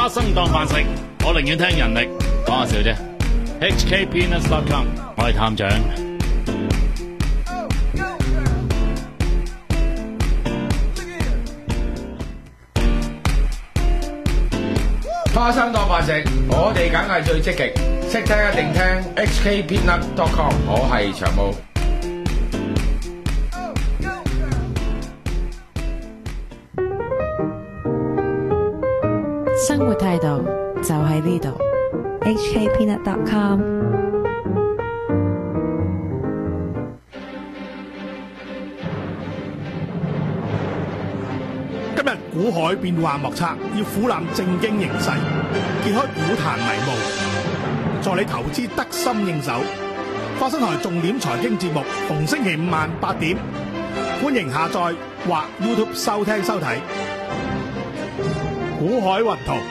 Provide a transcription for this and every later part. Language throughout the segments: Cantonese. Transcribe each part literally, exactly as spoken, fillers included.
花生當飯食，我寧願聽人力。講下笑啫。H K Peanuts dot com， 我係探長。 花生當飯食，我哋梗係最積極，識聽一定聽 H K Peanuts dot com， 我係長毛。 生活態度就喺呢度 ，H K Peanuts dot com。 今日股海變幻莫測，要俯覽正經形勢，揭開股壇迷霧，助你投資得心應手。花生台重點財經節目，逢星期五晚八點，歡迎下載或 YouTube 收聽收睇。股海雲圖，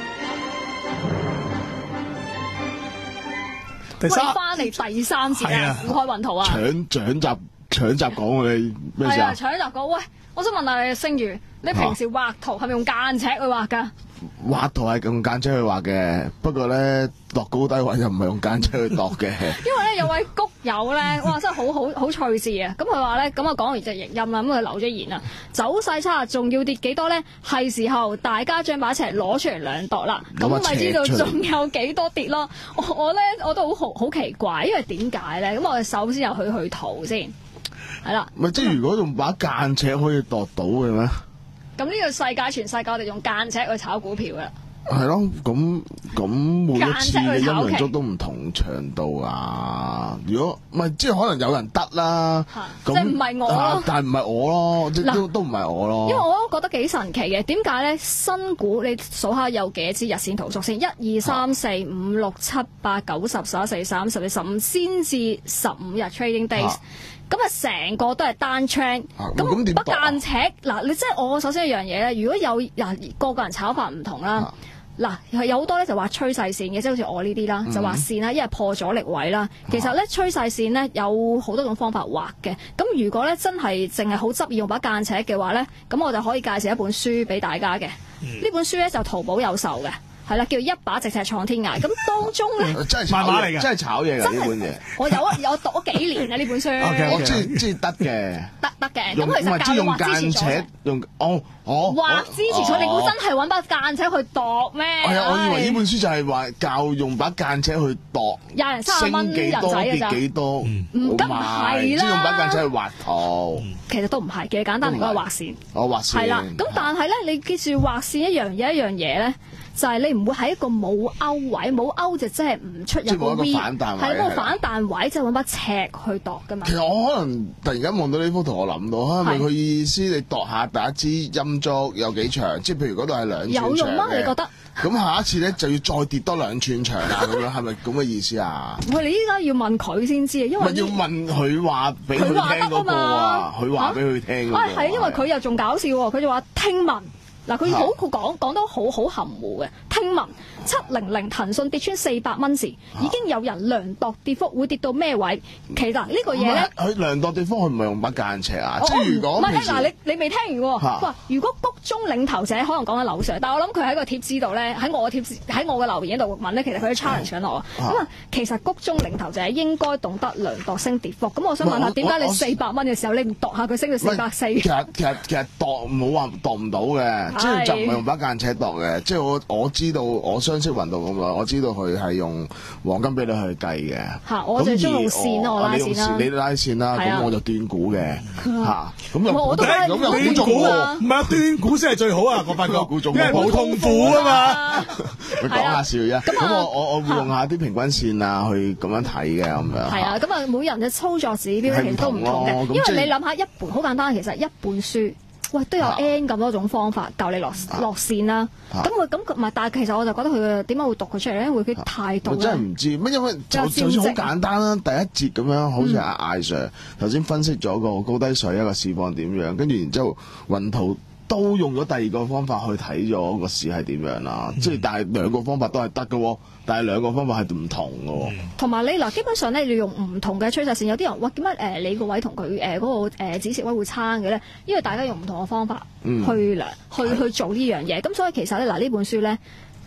第三翻嚟第三次啊！股海雲圖啊！ 搶搶集搶集講我哋咩事啊？ 係啊，搶集講。喂，我想問下你，星如，你平時畫圖係咪用間尺去畫㗎？ 畫圖係用間尺去畫嘅，不過咧度高低位又唔係用間尺去度嘅。 因為咧有位谷友咧，哇真係好好好趣事啊！咁佢話咧，咁啊講完隻譯音啦，咁佢留咗言啦，走勢差仲要跌幾多咧？係時候大家將把尺攞出嚟量度啦，咁咪知道仲有幾多跌咯？我我咧我都好好奇怪，因為點解咧？咁我哋首先又去去圖先，係啦。 咪即係如果用把間尺可以度到嘅咩？ 咁呢個世界全世界我哋用間尺去炒股票噶啦， 係咯，咁咁每一次嘅陰陽燭都唔同長度啊！如果唔係，即係可能有人得啦， 即係唔係我咯， 但係唔係我咯，即都都唔係我咯。 因為我都覺得幾神奇嘅，點解咧？新股你數下有幾多支日線圖數先？一二三四五六七八九十十一十二三十四十五先至十五日 trading days。咁啊，成個都係單 trend，咁不間尺嗱，你即係我首先一樣嘢咧，如果有嗱個個人炒法唔同啦，嗱、啊、有好多咧就話趨勢線嘅，即係好似我呢啲啦，就話線啦，一係破阻力位啦。其實咧趨勢線咧有好多種方法畫嘅。咁如果咧真係淨係好執意用把間尺嘅話咧，咁我就可以介紹一本書俾大家嘅。呢、嗯、本書咧就淘寶有售嘅。係啦，叫一把直尺創天涯。咁當中咧， 真係炒嘢嚟，真係炒嘢㗎呢本嘢。 我有啊，有讀咗幾年啊呢本書。 我知知得嘅， 得得嘅。咁其實教你畫之前咗。 用哦哦。 畫之前咗，你估真係揾把間尺去度咩？ 係啊，我以為呢本書就係話教用把間尺去度。 廿零三十蚊人仔㗎咋？ 跌幾多？唔咁唔係啦。 用把間尺去畫圖。 其實都唔係嘅，簡單嚟講係畫線。 我畫線。 係啦，咁但係咧，你記住畫線一樣嘢一樣嘢咧。就係你唔會喺一個冇勾位，冇勾就即係唔出入個 V，係冇反彈位，即係揾把尺去度㗎嘛。 其實我可能突然間望到呢幅圖，我諗到係咪佢意思你度下第一支陰燭有幾長？即係譬如嗰度係兩寸長有用嗎？你覺得？ 咁下一次咧就要再跌多兩寸長啊！咁樣係咪咁嘅意思啊？ 喂，你依家要問佢先知啊，因為要問佢話俾佢聽嗰個啊，佢話俾佢聽嗰個。 啊，係因為佢又仲搞笑喎，佢就話聽聞。嗱，佢好佢講講得好好含糊嘅。聽聞七零零騰訊跌穿四百蚊時，已經有人量度跌幅會跌到咩位？其實呢個嘢咧， 佢量度跌幅佢唔係用把間尺啊。 即係如果唔係嗱，你你未聽完喎？哇！如果谷中領頭者可能講緊樓上，但係我諗佢喺個貼紙度咧，喺我嘅貼喺我嘅留言度問咧，其實佢都 challenge 緊我。咁啊，其實谷中領頭者應該懂得量度升跌幅。咁我想問下，點解你四百蚊嘅時候你唔度下佢升到四百四？ 其實其實其實度冇話度唔到嘅。即係就唔係用把間尺度嘅，即係我我知道我相識運動咁耐，我知道佢係用黃金比例去計嘅。 嚇，我就中用線咯，我拉線啦。 你拉線啦，咁我就斷股嘅嚇。咁又我都係咁又斷股啊！唔係啊，斷股先係最好啊！我發覺，因為冇痛苦啊嘛。 你講下笑啫。咁我我我會用下啲平均線啊，去咁樣睇嘅咁樣。 係啊，咁啊，每人嘅操作指標其實都唔同嘅，因為你諗下一本好簡單，其實一本書。喂，都有 N 咁多種方法教你落落線啦。咁佢咁佢唔係，但係其實我就覺得佢點解會讀佢出嚟咧？因為佢態度。 我真係唔知乜，因為就就算好簡單啦，第一節咁樣，好似阿艾 Sir 頭先分析咗個高低水一個市況點樣，跟住然之後雲圖都用咗第二個方法去睇咗個市係點樣啦。即係但係兩個方法都係得嘅喎，但係兩個方法係唔同嘅喎。 同埋你嗱，基本上咧，你用唔同嘅趨勢線，有啲人哇點解誒你個位同佢誒嗰個誒止蝕位會差嘅咧？因為大家用唔同嘅方法去量、嗯、去去做呢樣嘢。咁所以其實咧嗱，呢本書咧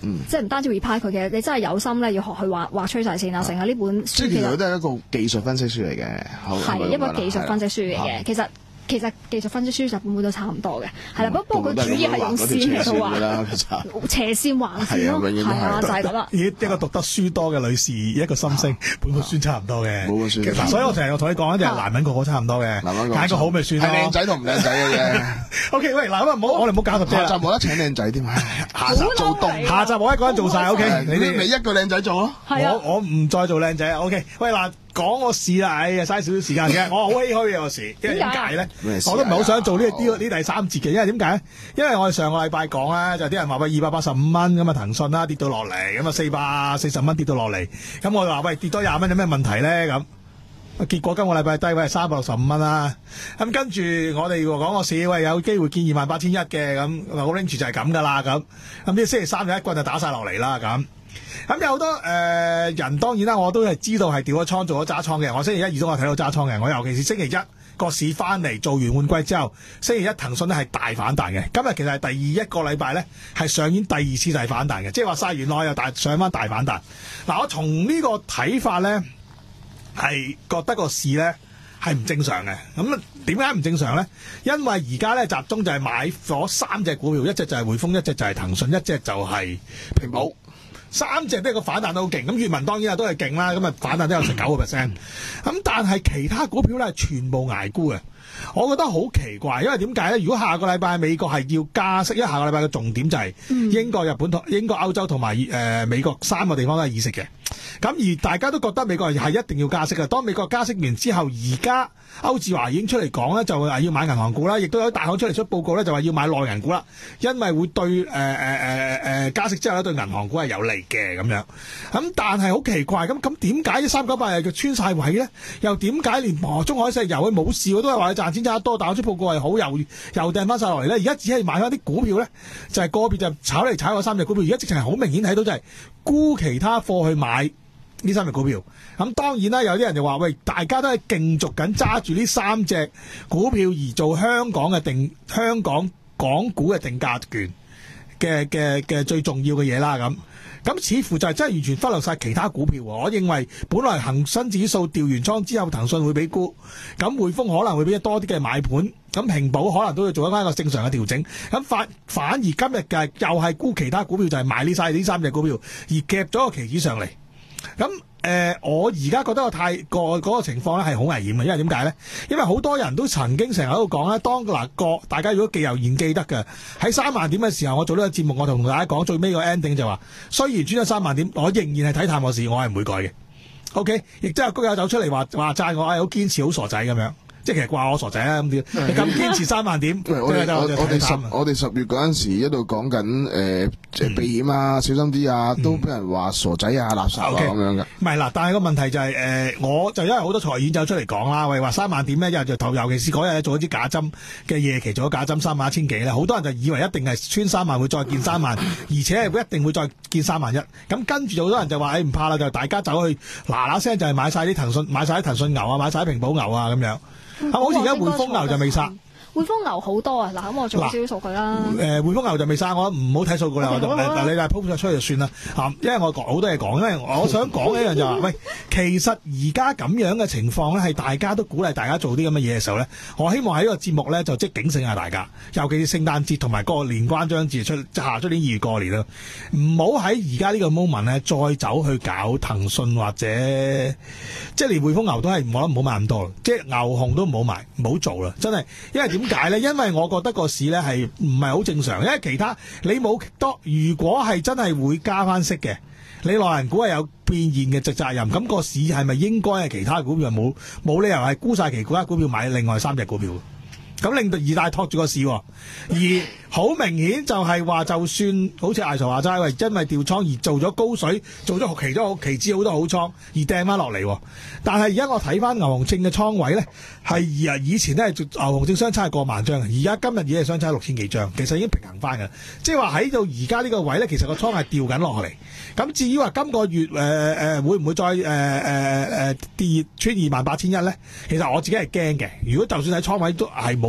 即係唔單止 reply 佢嘅，你真係有心咧要學去畫畫趨勢線啊，成日呢本書即係其實都係一個技術分析書嚟嘅， 係一本技術分析書嚟嘅，其實。其實技術分析書就本本都差唔多嘅，係啦，不不過佢主要係用線嚟到畫斜線橫線咯，係啊，就係咁啦。 一個讀得書多嘅女士，一個心聲，本本書差唔多嘅， 本本書。 所以我成日同你講咧，就係男人個個差唔多嘅，揀個好咪算咯。 係靚仔同唔靚仔嘅啫。 O K， 喂，嗱咁啊，唔好，我哋唔好搞咁多。 下集冇得請靚仔添啊！下集做凍， 下集我一個人做晒。O K，你哋你一個靚仔做咯。 我我唔再做靚仔。O K，喂嗱。講個事啦，哎呀，嘥少少時間嘅，我好唏噓嘅個事，因為點解咧？我都唔係好想做呢呢呢第三節嘅，因為點解咧？因為我哋上個禮拜講咧，就啲人話喂二百八十五蚊咁啊，騰訊啦跌到落嚟，咁啊四百四十蚊跌到落嚟，咁我就話喂跌多廿蚊有咩問題咧？咁結果今個禮拜低位係三百六十五蚊啦，咁跟住我哋講個市，喂有機會見二萬八千一嘅，咁個 range 就係咁噶啦，咁咁啲星期三有一棍就打晒落嚟啦，咁。咁有好多誒、呃、人當然啦，我都係知道係調咗倉做咗揸倉嘅。我星期一、二都我睇到揸倉嘅。我尤其是星期一個市翻嚟做完換季之後，星期一騰訊咧係大反彈嘅。今日其實係第一個禮拜咧係上演第二次大反彈嘅，即係話晒完內又大上翻大反彈。嗱，我從呢個睇法咧係覺得個市咧係唔正常嘅。咁點解唔正常咧？因為而家咧集中就係買咗三隻股票，一隻就係匯豐，一隻就係騰訊，一隻就係平保。三隻都係個反彈都好勁，咁粵文當然啊都係勁啦，咁啊反彈都有成九個 percent， 咁但係其他股票咧係全部捱沽嘅，我覺得好奇怪，因為點解咧？如果下個禮拜美國係要加息，因為下個禮拜嘅重點就係英國、日本同英國、歐洲同埋誒美國三個地方都係議息嘅，咁而大家都覺得美國係一定要加息嘅。當美國加息完之後，而家歐志華已經出嚟講咧，就話要買銀行股啦，亦都有大行出嚟出報告咧，就話要買內銀股啦，因為會對誒誒誒誒加息之後咧對銀行股係有利嘅咁樣。咁但係好奇怪，咁咁點解啲三九八又穿晒位咧？又點解連中海石油佢冇事，都係話佢賺錢賺得多，但係出報告係好又又掟翻晒落嚟咧？而家只係買翻啲股票咧，就係、是、個別就炒嚟炒嗰三隻股票，而家直情係好明顯睇到就係沽其他貨去買呢三隻股票。咁當然啦，有啲人就話喂，大家都係競逐緊揸住呢三隻股票而做香港嘅定香港港股嘅定價權嘅嘅嘅最重要嘅嘢啦咁。咁似乎就係真係完全忽略晒其他股票。我認為本來恒生指數調完倉之後，騰訊會俾沽，咁匯豐可能會俾多啲嘅買盤，咁平保可能都要做翻一個正常嘅調整。咁反反而今日嘅又係沽其他股票，就係、是、買呢晒呢三隻股票，而夾咗個期指上嚟。咁誒、呃，我而家覺得個太過嗰個情況咧係好危險嘅，因為點解咧？因為好多人都曾經成日喺度講咧，當嗱個大家如果記猶然記得嘅，喺三萬點嘅時候，我做呢個節目，我同大家講最尾個 ending 就話，雖然穿咗三萬點，我仍然係睇淡個市，我係唔會改嘅。OK，亦都有高友走出嚟話話讚我，係好堅持，好傻仔咁樣。即係其實掛我傻仔啦咁啲，你咁堅持三萬點， 我哋我哋十我哋十月嗰陣時一路講緊誒，即係避險啊，小心啲啊，都俾人話傻仔啊、垃圾啊咁樣嘅。 唔係啦，但係個問題就係誒，我就因為好多財演走出嚟講啦，喂話三萬點咧，一日就投，尤其是嗰日做一啲假針嘅夜期做咗假針三萬一千幾咧，好多人就以為一定係穿三萬會再見三萬，而且係一定會再見三萬一。咁跟住好多人就話誒唔怕啦，就大家走去嗱嗱聲就係買晒啲騰訊，買晒啲騰訊牛啊，買晒啲平保牛啊咁樣。啊！好似而家匯豐牛就未殺， 匯豐牛好多啊！嗱，咁我做少少數據啦。 誒，匯豐牛就未殺，我唔好睇數據啦。嗱，你就 post 咗出去就算啦。嚇，因為我講好多嘢講，因為我想講一樣就話，喂，其實而家咁樣嘅情況咧，係大家都鼓勵大家做啲咁嘅嘢嘅時候咧，我希望喺呢個節目咧就即係警醒下大家，尤其是聖誕節同埋個年關將至出，下出年二月過年啦，唔好喺而家呢個 moment 咧再走去搞騰訊或者即係連匯豐牛都係我諗唔好買咁多，即係牛熊都唔好買，唔好做啦，真係，因為點解咧？因為我覺得個市咧係唔係好正常，因為其他你冇多，如果係真係會加翻息嘅，你內銀股係有變現嘅責任，咁個市係咪應該係其他股票冇冇理由係沽晒其他股票買另外三隻股票？咁令到二大托住個市，而好明顯就係話，就算好似艾 Sir 話齋，喂，因為調倉而做咗高水，做咗期咗期指好多好倉，而掟翻落嚟。但係而家我睇翻牛熊證嘅倉位咧，係而以前咧牛熊證相差係過萬張，而家今日已經係相差六千幾張，其實已經平衡翻㗎。即係話喺到而家呢個位咧，其實個倉係掉緊落嚟。咁至於話今個月誒誒、呃、會唔會再誒誒誒跌穿二萬八千一咧？其實我自己係驚嘅。如果就算喺倉位都係冇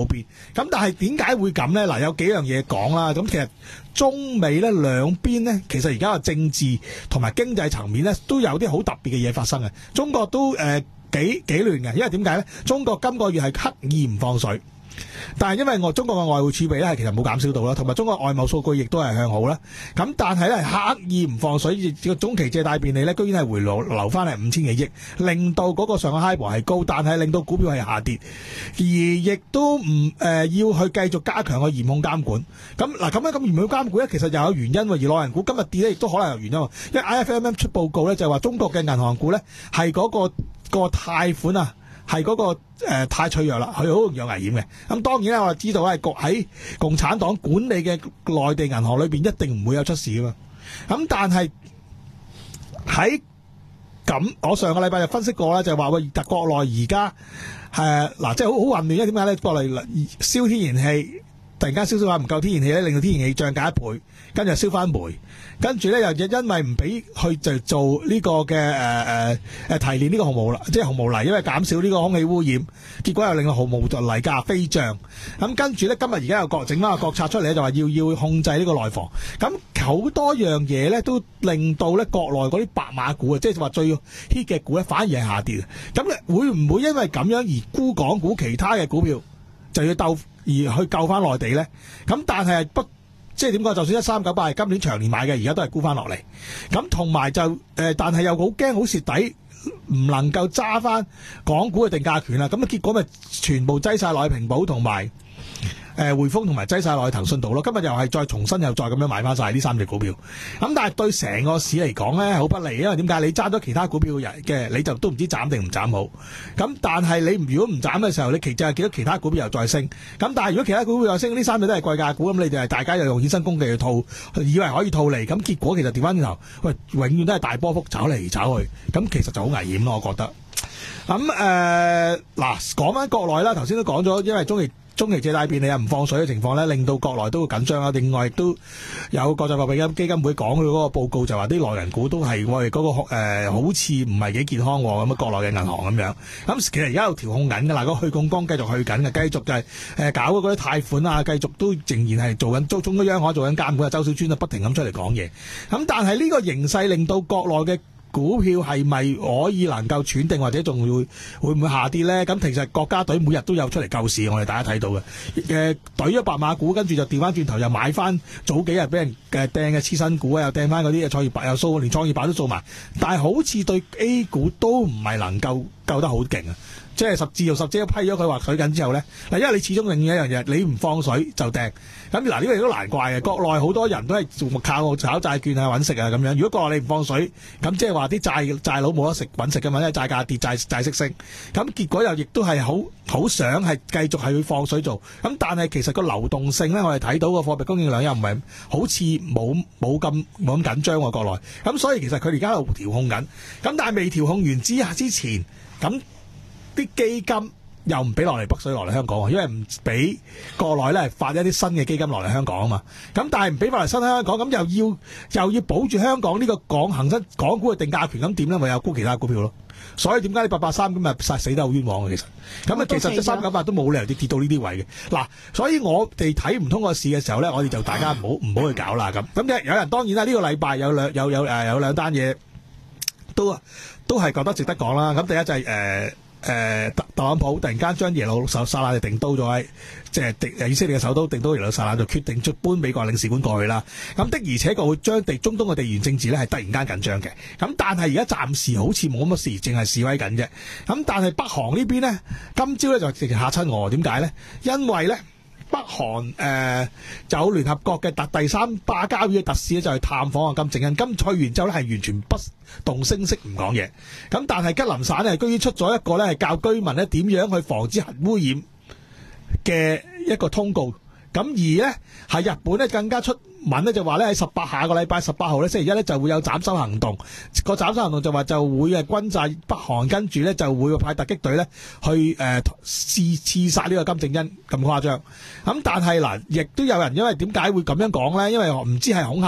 嗰邊。咁但係點解會咁咧？嗱，有幾樣嘢講啦。咁其實中美咧兩邊咧，其實而家嘅政治同埋經濟層面咧，都有啲好特別嘅嘢發生嘅。中國都誒、呃、幾幾亂嘅，因為點解咧？中國今個月係刻意唔放水。但係因為我中國嘅外匯儲備咧係其實冇減少到啦，同埋中國外貿數據亦都係向好啦。咁但係咧刻意唔放水，個中期借貸便利咧居然係回流留翻嚟五千幾億，令到嗰個上海 HIBOR 係高，但係令到股票係下跌，而亦都唔誒、呃、要去繼續加強個嚴控監管。咁嗱咁樣咁嚴控監管咧，其實又有原因喎。而內銀股今日跌咧，亦都可能有原因喎。因為 I F M M 出報告咧就係話中國嘅銀行股咧係嗰個、嗰個貸款啊。係嗰、那個誒、呃、太脆弱啦，佢好容易有危險嘅。咁當然啦，我哋知道咧，國喺共產黨管理嘅內地銀行裏邊一定唔會有出事噶嘛。咁但係喺咁，我上個禮拜就分析過啦，就係話喂，國內而家誒嗱，即係好好混亂，因為點解咧？國內燒天然氣突然間燒燒下唔夠天然氣咧，令到天然氣漲價一倍，跟住燒翻煤。跟住咧又因為唔俾去就做呢個嘅誒誒誒提煉呢個紅毛即係紅毛泥，因為減少呢個空氣污染，結果又令到紅毛泥價飛漲。咁跟住咧今日而家又國整翻個國策出嚟咧，就話要要控制呢個內房。咁好多樣嘢咧都令到咧國內嗰啲白馬股啊，即係話最 hit 嘅股咧，反而係下跌。咁咧會唔會因為咁樣而沽港股其他嘅股票就要鬥而去救翻內地咧？咁但係不。即係點講？就算一三九八係今年長年買嘅，而家都係沽翻落嚟。咁同埋就誒、呃，但係又好驚好蝕底，唔能夠揸翻港股嘅定價權啦。咁啊，結果咪全部擠晒落去平保同埋誒匯豐同埋擠晒落去騰訊度咯。今日又係再重新又再咁樣買翻晒呢三隻股票。咁但係對成個市嚟講咧，好不利，因為點解？你揸咗其他股票嘅，你就都唔知斬定唔斬好。咁但係你如果唔斬嘅時候，你其實係見到其他股票又再升。咁但係如果其他股票又升，呢三隻都係貴價股，咁你哋係大家又用衍生工具去套，以為可以套利，咁結果其實調翻轉頭，喂，永遠都係大波幅炒嚟炒去，咁其實就好危險咯，我覺得。咁誒嗱，講翻國內啦，頭先都講咗，因為中期中期借貸便利啊唔放水嘅情況咧，令到國內都會緊張啊。另外亦都有國際貨幣基金會講佢嗰個報告，就話啲內銀股都係我哋嗰個、呃、好似唔係幾健康咁啊，國內嘅銀行咁樣。咁其實而家有調控緊㗎啦，個去槓桿繼續去緊嘅，繼續就係、是呃、搞嗰啲貸款啊，繼續都仍然係做緊，中中央央行做緊監管啊，周小川啊不停咁出嚟講嘢。咁但係呢個形勢令到國內嘅股票係咪可以能夠喘定，或者仲會會唔會下跌咧？咁其實國家隊每日都有出嚟救市，我哋大家睇到嘅。誒，懟咗白馬股，跟住就調翻轉頭又買翻早幾日俾人嘅掟嘅黐身股啊，又掟翻嗰啲創業板又掃，連創業板都掃埋。但係好似對 A 股都唔係能夠救得好勁啊！即係十字又十隻批咗佢話水緊之後咧，嗱，因為你始終另一樣嘢，你唔放水就掟。咁嗱，呢個亦都難怪嘅。國內好多人都係做靠炒債券啊揾食啊咁樣。如果國內你唔放水，咁即係話啲債債佬冇得食揾食㗎嘛，因為債價跌、債債息升。咁結果又亦都係好好想係繼續係去放水做。咁但係其實個流動性咧，我哋睇到個貨幣供應量又唔係好似冇冇咁冇咁緊張喎國內。咁所以其實佢哋而家喺度調控緊。咁但係未調控完之下之前，咁啲基金又唔俾落嚟北水落嚟香港，因為唔俾國內咧發一啲新嘅基金落嚟香港啊嘛。咁但係唔俾翻嚟新香港，咁又要又要保住香港呢個港恒生港股嘅定價權，咁點咧？咪有沽其他股票咯。所以點解你八八三咁啊殺死得好冤枉嘅？其實咁啊，其實三九八都冇理由跌跌到呢啲位嘅。嗱，所以我哋睇唔通個市嘅時候咧，我哋就大家唔好唔好去搞啦咁。咁有人當然啦，呢、這個禮拜有兩有有誒有兩單嘢都都係覺得值得講啦。咁第一就係、是、誒。呃誒、呃、特特朗普突然間將耶路撒冷就定刀咗喺，即係以色列嘅首都定刀耶路撒冷，就決定出搬美國領事館過去啦。咁的而且確會將地中東嘅地緣政治咧係突然間緊張嘅。咁但係而家暫時好似冇乜事，淨係示威緊啫。咁但係北韓呢邊呢，今朝咧就直情嚇親我。點解呢？因為咧北韓誒、呃、有聯合國嘅特第三巴交嘅特使咧就去探訪啊金正恩。今去完之後咧係完全不動聲色唔講嘢。咁但係吉林省咧居然出咗一個咧係教居民咧點樣去防止核污染嘅一個通告。咁而呢，係日本咧更加出文咧就話咧喺十八下個禮拜十八號咧星期一咧就會有斬首行動。個斬首行動就話就會係轟炸北韓，跟住咧就會派突擊隊咧去誒刺刺殺呢個金正恩，咁誇張。咁但係嗱，亦都有人因為點解會咁樣講咧？因為唔知係恐嚇日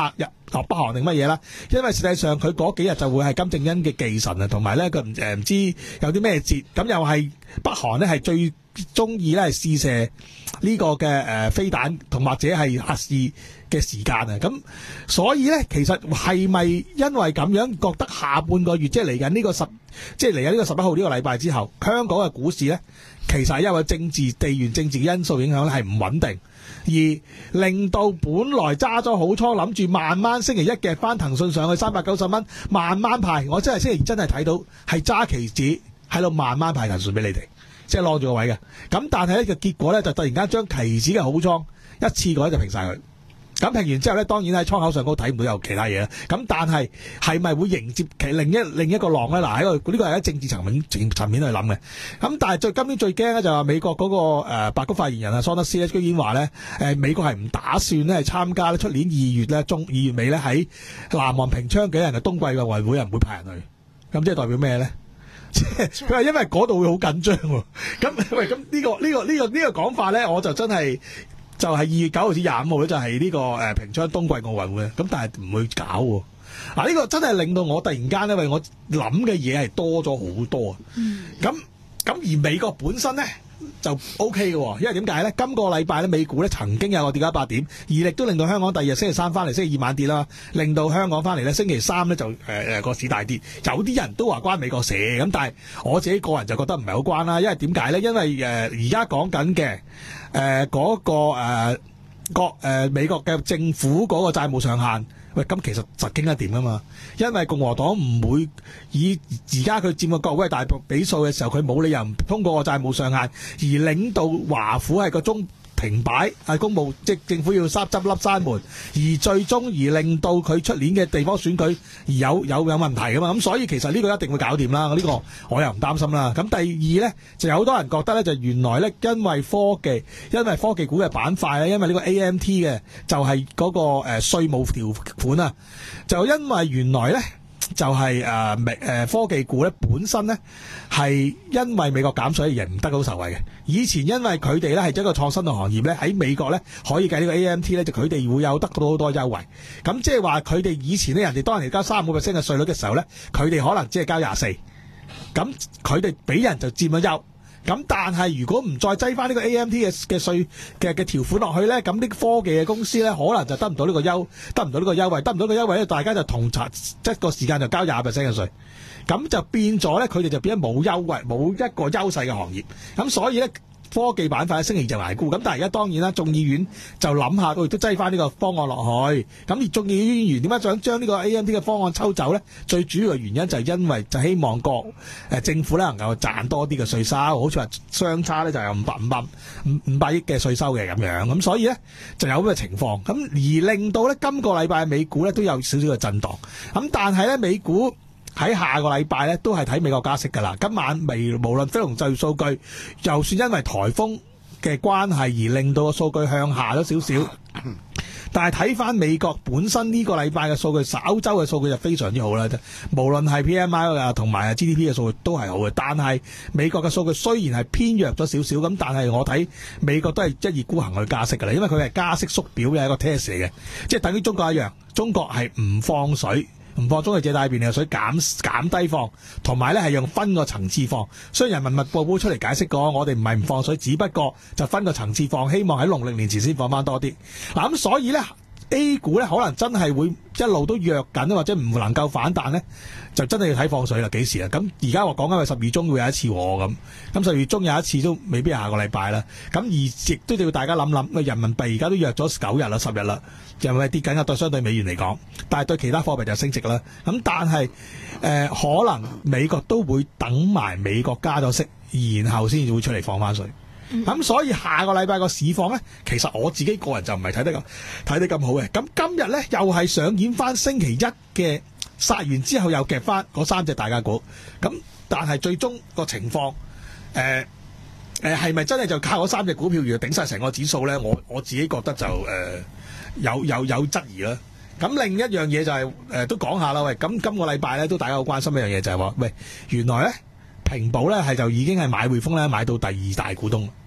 哦北韓定乜嘢啦？因為實際上佢嗰幾日就會係金正恩嘅忌辰啊，同埋咧佢唔誒唔知有啲咩節，咁又係北韓咧係最中意咧係試射呢個嘅誒、呃、飛彈同或者係核試嘅時間啊，咁所以咧其實係咪因為咁樣覺得下半個月即係嚟緊呢個十即係嚟緊呢個十一號呢個禮拜之後，香港嘅股市咧其實係因為政治地緣政治嘅因素影響咧係唔穩定，而令到本來揸咗好倉諗住慢慢星期一夾翻騰訊上去三百九十蚊慢慢派，我真係星期二真係睇到係揸期指喺度慢慢派騰訊俾你哋，即係攞住個位嘅。咁但係咧個結果咧就突然間將期指嘅好倉一次過咧就平晒佢。咁平完之後咧，當然喺倉口上高睇唔到有其他嘢啦。咁但係係咪會迎接其另一另一個浪咧？嗱，喺個呢個係喺政治層面層面去諗嘅。咁但係最今年最驚咧就係美國嗰、那個誒、呃、白宮發言人啊桑德斯咧，居然話咧誒美國係唔打算咧係參加咧出年二月咧中二月尾咧喺南韓平昌舉行嘅冬季嘅運會，人唔會派人去。咁即係代表咩咧？佢話因為嗰度會好緊張喎。咁喂，咁呢、這個呢、這個呢、這個呢、這個講法咧，我就真係。就係二月九號至廿五號咧，就係呢個誒平昌冬季奧運會，咁但係唔會搞喎。嗱、啊、呢、呢個真係令到我突然間咧，因為我諗嘅嘢係多咗好多啊。咁咁、嗯、而美國本身咧就 O K 嘅，因為點解咧？今個禮拜咧美股咧曾經有個跌咗八點，而亦都令到香港第二日星期三翻嚟，星期二晚跌啦，令到香港翻嚟咧星期三咧就誒誒個市大跌。有啲人都話關美國事，咁但係我自己個人就覺得唔係好關啦。因為點解咧？因為誒而家講緊嘅。誒嗰個誒國誒美國嘅政府嗰個債務上限，喂咁其實實傾得掂噶嘛？因為共和黨唔會以而家佢佔個國會大比數嘅時候，佢冇理由唔通過個債務上限，而令到華府係個中停擺，係公務即政府要閂執笠閂門，而最終而令到佢出年嘅地方選舉而有有有問題噶嘛？咁所以其實呢個一定會搞掂啦，呢、呢個我又唔擔心啦。咁第二呢，就有好多人覺得呢，就原來呢，因為科技，因為科技股嘅板塊咧，因為呢個 A M T 嘅就係嗰個誒稅務條款啊，就因為原來呢。就係誒美誒科技股咧本身咧係因為美國減稅而唔得到受惠嘅。以前因為佢哋咧係一個創新嘅行業咧，喺美國咧可以計呢個 A M T 咧，就佢哋會有得到好多優惠。咁即係話佢哋以前咧人哋當人哋交三十五 percent 嘅稅率嘅時候咧，佢哋可能只係交廿四，咁佢哋俾人就佔咗優。咁但係如果唔再擠翻呢個 A M T 嘅嘅稅嘅嘅條款落去咧，咁啲科技嘅公司咧可能就得唔到呢個優，得唔到呢個優惠，得唔到呢個優惠咧，大家就同查一個時間就交廿 percent 嘅稅，咁就變咗咧，佢哋就變咗冇優惠，冇一個優勢嘅行業，咁所以咧。科技板塊星期就捱沽，咁但係而家當然啦，眾議院就諗下，佢都擠翻呢個方案落去。咁而眾議院點解想將呢個 A M T 嘅方案抽走咧？最主要嘅原因就係因為就希望國誒、呃、政府咧能夠賺多啲嘅稅收，好似話相差咧就有五百五百五五百億嘅稅收嘅咁樣。咁所以咧就有咁嘅情況，咁而令到咧今個禮拜美股咧都有少少嘅震盪。咁但係咧美股。喺下個禮拜咧，都係睇美國加息㗎啦。今晚未無論非農就業數據，就算因為颱風嘅關係而令到個數據向下咗少少，但係睇翻美國本身呢個禮拜嘅數據，稍週嘅數據就非常之好啦。無論係 P M I 啊同埋 G D P 嘅數據都係好嘅，但係美國嘅數據雖然係偏弱咗少少，咁但係我睇美國都係一意孤行去加息㗎啦，因為佢係加息縮表嘅一個 test 嚟嘅，即係等於中國一樣，中國係唔放水。唔放中嘅借貸便利水減減低放，同埋咧係用分個層次放。雖然人民日報報出嚟解釋過，我哋唔係唔放水，只不過就分個層次放，希望喺農曆年前先放翻多啲。嗱咁所以咧 A 股咧可能真係會一路都弱緊，或者唔能夠反彈咧，就真係要睇放水啦。幾時啊？咁而家我講緊係十月中會有一次喎，咁咁十月中有一次都未必係下個禮拜啦。咁而亦都要大家諗諗，人民幣而家都弱咗九日啦、十日啦，人民幣跌緊嘅對相對美元嚟講，但係對其他貨幣就升值啦。咁但係誒、呃、可能美國都會等埋美國加咗息，然後先至會出嚟放翻水。咁、嗯、所以下個禮拜個市況咧，其實我自己個人就唔係睇得咁睇得咁好嘅。咁今日咧又係上演翻星期一嘅殺完之後又夾翻嗰三隻大價股。咁但係最終個情況，誒誒係咪真係就靠嗰三隻股票而頂晒成個指數咧？我我自己覺得就誒、呃、有有有質疑啦。咁另一樣嘢就係、是、誒、呃、都講下啦。喂，咁今個禮拜咧都大家好關心一樣嘢就係、是、話，喂，原來咧平保咧係就已經係買匯豐咧買到第二大股東。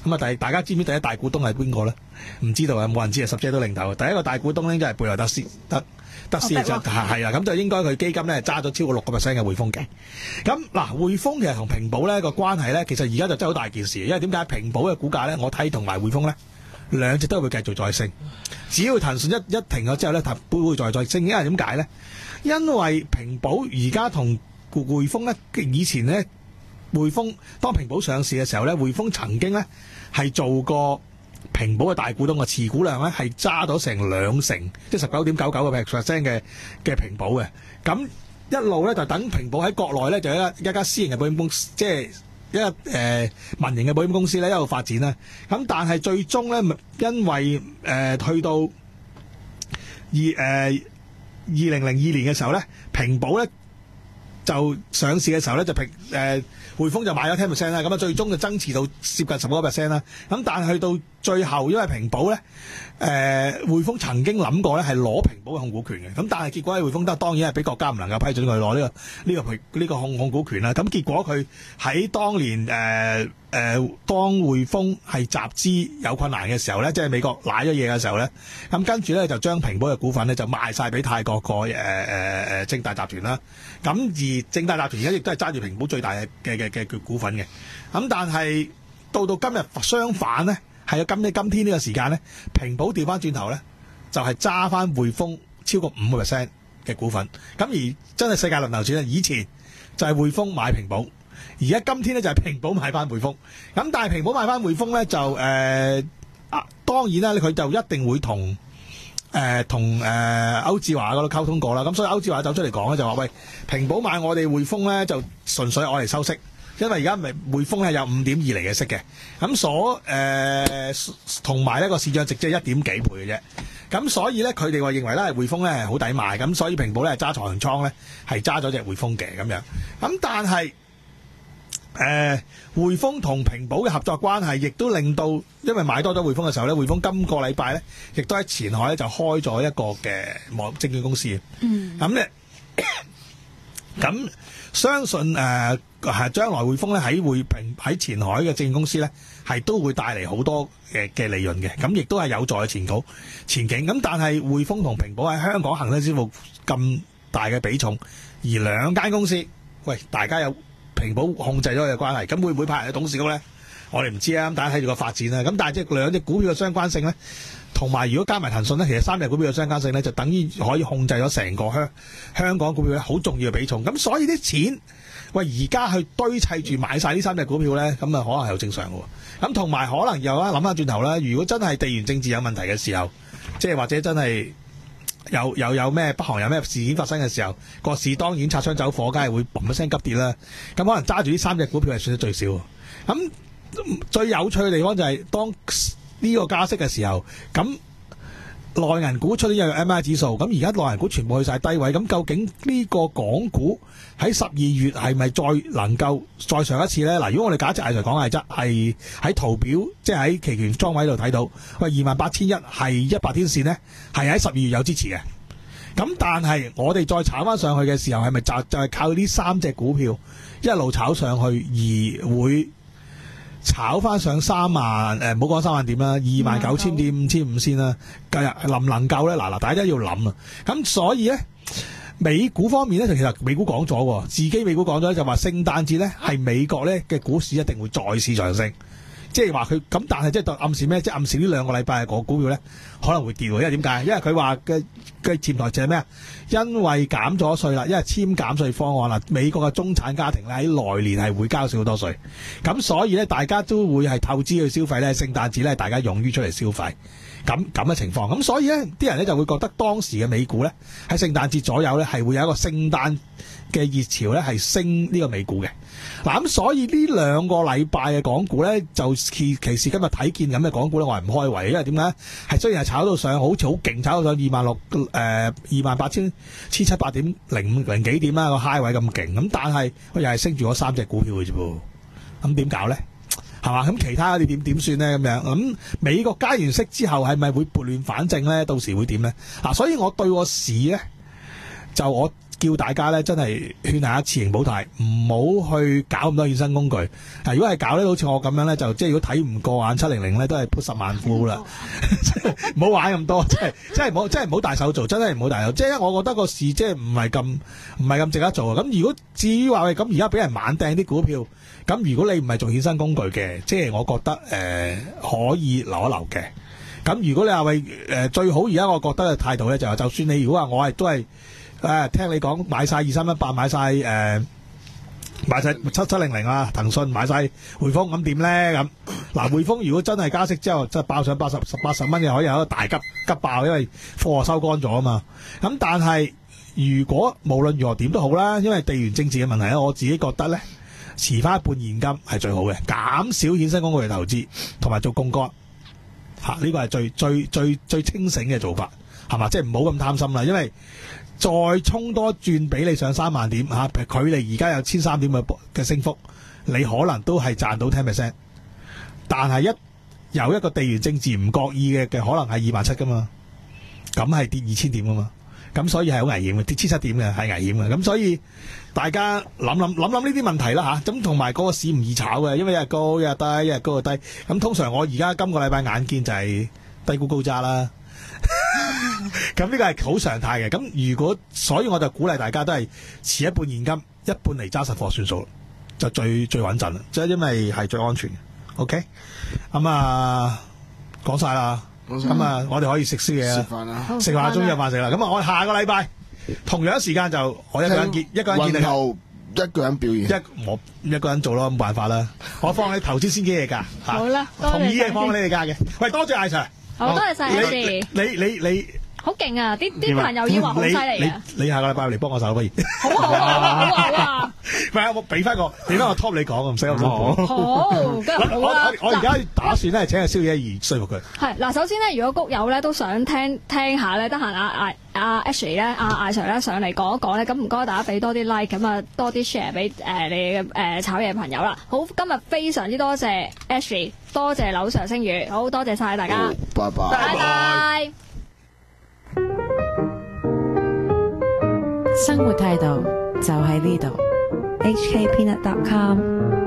咁啊，第大家知唔知第一大股東係邊個咧？唔知道啊，冇人知啊，十隻都零頭。第一個大股東咧就係貝萊德斯德德斯就係係啊，咁就應該佢基金咧揸咗超過六個 percent 嘅匯豐嘅。咁嗱，匯豐其實同平保咧個關係咧，其實而家就真係好大件事，因為點解平保嘅股價咧，我睇同埋匯豐咧兩隻都會繼續再升，只要騰訊一一停咗之後咧，騰會會再再升。因為點解咧？因為平保而家同匯豐咧，以前咧匯豐當平保上市嘅時候咧，匯豐曾經咧係做過平保嘅大股東嘅持股量咧係揸咗成兩成，即係十九點九九個 percent 嘅嘅平保嘅。咁一路咧就等平保喺國內咧就一一家私營嘅保險公司，即係一個誒、呃、民營嘅保險公司咧一路發展啦。咁但係最終咧，因為誒、呃、去到二誒二零零二年嘅時候咧，平保咧就上市嘅時候咧就平誒、呃、匯豐就買咗 ten percent 啦，咁啊最終就增持到接近十個 percent 啦。咁但係去到最後，因為平保咧誒匯豐曾經諗過咧係攞平保嘅控股權嘅，咁但係結果喺匯豐得當然係俾國家唔能夠批准佢攞呢個呢、呢個呢、呢個控控股權啦。咁結果佢喺當年誒誒、呃呃、當匯豐係集資有困難嘅時候咧，即係美國瀨咗嘢嘅時候咧，咁跟住咧就將平保嘅股份咧就賣晒俾泰國個誒誒誒正大集團啦。咁而正大集團而家亦都係揸住平保最大嘅嘅嘅嘅股份嘅。咁但係到到今日相反咧，係啊今呢今天呢個時間咧，平保調翻轉頭咧，就係揸翻匯豐超過五個 percent 嘅股份。咁而真係世界輪流轉啊！以前就係匯豐買平保，而家今天咧就係平保買翻匯豐。咁但係平保買翻匯豐咧就誒、呃、啊，當然啦，佢就一定會同誒同誒歐志華嗰度溝通過啦。咁所以歐志華走出嚟講咧就話：喂，平保買我哋匯豐咧就純粹我嚟收息。因為而家咪匯豐係有五點二厘嘅息嘅，咁所誒同埋呢個市賬值即係一點幾倍嘅啫，咁所以咧佢哋話認為咧匯豐咧係好抵買，咁所以平保咧係揸長倉咧係揸咗隻匯豐嘅咁樣，咁但係誒匯豐同平保嘅合作關係，亦都令到因為買多咗匯豐嘅時候咧，匯豐今個禮拜咧亦都喺前海咧就開咗一個嘅網證券公司，嗯，咁咧咁相信誒。係將來匯豐咧喺匯平喺前海嘅證券公司咧係都會帶嚟好多嘅嘅利潤嘅，咁亦都係有助嘅前景前景。咁但係匯豐同平保喺香港恒生支付咁大嘅比重，而兩間公司喂大家有平保控制咗嘅關係，咁會唔會派人去董事局咧？我哋唔知啊，咁大家睇住個發展啦。咁但係即係兩隻股票嘅相關性咧，同埋如果加埋騰訊咧，其實三隻股票嘅相關性咧，就等於可以控制咗成個香香港股票咧好重要嘅比重。咁所以啲錢。喂，而家去堆砌住買晒呢三隻股票咧，咁啊可能係好正常嘅。咁同埋可能又啊諗翻轉頭啦，如果真係地緣政治有問題嘅時候，即係或者真係有有有咩北韓有咩事件發生嘅時候，個市當然擦槍走火，梗係會嘣一聲急跌啦。咁可能揸住呢三隻股票係算得最少。咁最有趣嘅地方就係、是、當呢個加息嘅時候，咁內銀股出呢個 M I 指數，咁而家內銀股全部去晒低位，咁究竟呢個港股喺十二月係咪再能夠再上一次咧？嗱，如果我哋假設係嚟講係質係喺圖表，即係喺期權倉位度睇到，喂二萬八千一係一百天線咧，係喺十二月有支持嘅。咁但係我哋再炒翻上去嘅時候，係咪就就係靠呢三隻股票一路炒上去而會炒翻上三萬？誒，唔好講三萬點啦，二萬九千點五千五先啦。今日能唔能夠咧？嗱嗱，大家要諗啊。咁所以咧。美股方面咧，就其實美股講咗，自己美股講咗就話聖誕節咧係美國咧嘅股市一定會再次上升，即係話佢咁，但係即係暗示咩？即係暗示呢兩個禮拜個股票咧可能會跌，因為點解？因為佢話嘅嘅潛台詞係咩啊？因為減咗稅啦，因為簽減稅方案啦，美國嘅中產家庭咧喺來年係會交少好多稅，咁所以咧大家都會係透支去消費咧，聖誕節咧大家勇於出嚟消費。咁咁嘅情況，咁所以咧，啲人咧就會覺得當時嘅美股咧喺聖誕節左右咧係會有一個聖誕嘅熱潮咧係升呢個美股嘅。嗱，咁所以呢兩個禮拜嘅港股咧就其其實今日睇見咁嘅港股咧，我係唔開胃，因為點解？係雖然係炒到上好似好勁，炒到上二萬六誒二萬八千千七百點零零幾點啦，個 high 位咁勁，咁但係佢又係升住嗰三隻股票嘅啫噃，咁點搞咧？係嘛？咁其他你點點算咧？咁樣咁美國加完息之後係咪會撥亂反正咧？到時會點咧？嗱、啊，所以我對個市咧，就我叫大家咧，真係勸下一次盈保泰，唔好去搞咁多衍生工具。啊，如果係搞咧，好似我咁樣咧，就即係如果睇唔過眼七零零咧，都係撲十萬股啦。唔好玩咁多，即係即係唔好，即係唔好大手做，真係唔好大手。即係我覺得個市即係唔係咁唔係咁值得做啊。咁如果至於話喂，咁而家俾人猛掟啲股票，咁如果你唔係做衍生工具嘅，即係我覺得誒、呃、可以留一留嘅。咁如果你話喂誒最好而家我覺得嘅態度咧，就係就算你如果話我係都係。誒、啊，聽你講買晒二三一八，買晒誒、呃，買晒七七零零啊，騰訊買晒匯豐，咁點咧？咁嗱，匯豐如果真係加息之後，即係爆上八十十八十蚊嘅，可以有一個大急急爆，因為貨收乾咗啊嘛。咁但係如果無論如何點都好啦，因為地緣政治嘅問題咧，我自己覺得咧，持翻一半現金係最好嘅，減少衍生工具嘅投資，同埋做槓桿吓，呢、這個係最最最最清醒嘅做法，係嘛？即係唔好咁貪心啦，因為。再衝多轉俾你上三萬點嚇，距離而家有千三點嘅嘅升幅，你可能都係賺到 ten percent。但係一有一個地緣政治唔覺意嘅嘅，可能係二萬七噶嘛，咁係跌二千點噶嘛，咁所以係好危險嘅，跌千七點嘅係危險嘅。咁所以大家諗諗諗諗呢啲問題啦嚇，咁同埋嗰個市唔易炒嘅，因為一日高一日低，一日高又低。咁通常我而家今個禮拜眼見就係低估高揸啦。咁呢個係好常態嘅，咁如果所以我就鼓勵大家都係持一半現金，一半嚟揸實貨算數，就最最穩陣啦，即係因為係最安全嘅。OK，咁啊講晒啦，咁啊我哋可以食宵夜啦，食飯啦，食飯終於有飯食啦。咁啊我下個禮拜同樣時間就我一個人見，一個人見你後一個人表演， 一我一個人做咯，冇辦法啦。我放你投資先機嘢㗎， 好啦， 同意嘅放你哋價嘅。喂，多謝艾 Sir。 好，多謝晒你哋。 你你你好勁啊！啲啲朋友以為好犀利啊！ 你下個禮拜嚟幫我手不如？ 好啊好啊好啊！ 唔係啊，我俾翻個俾翻個 top 你講，唔使咁辛苦。 好，跟住好啦。 我我而家打算咧請阿宵夜而說服佢。 係嗱，首先咧，如果谷友咧都想聽聽下咧，得閒阿阿阿 Ashley 咧，阿艾 Sir 咧上嚟講一講咧，咁唔該大家俾多啲 like， 咁啊多啲 share 俾誒你嘅誒炒嘢朋友啦。好，今日非常之多謝 Ashley， 多謝柳 Sir 聲語，好多謝晒大家， 拜拜， 拜拜。 生活態度就喺呢度。H K Peanut dot com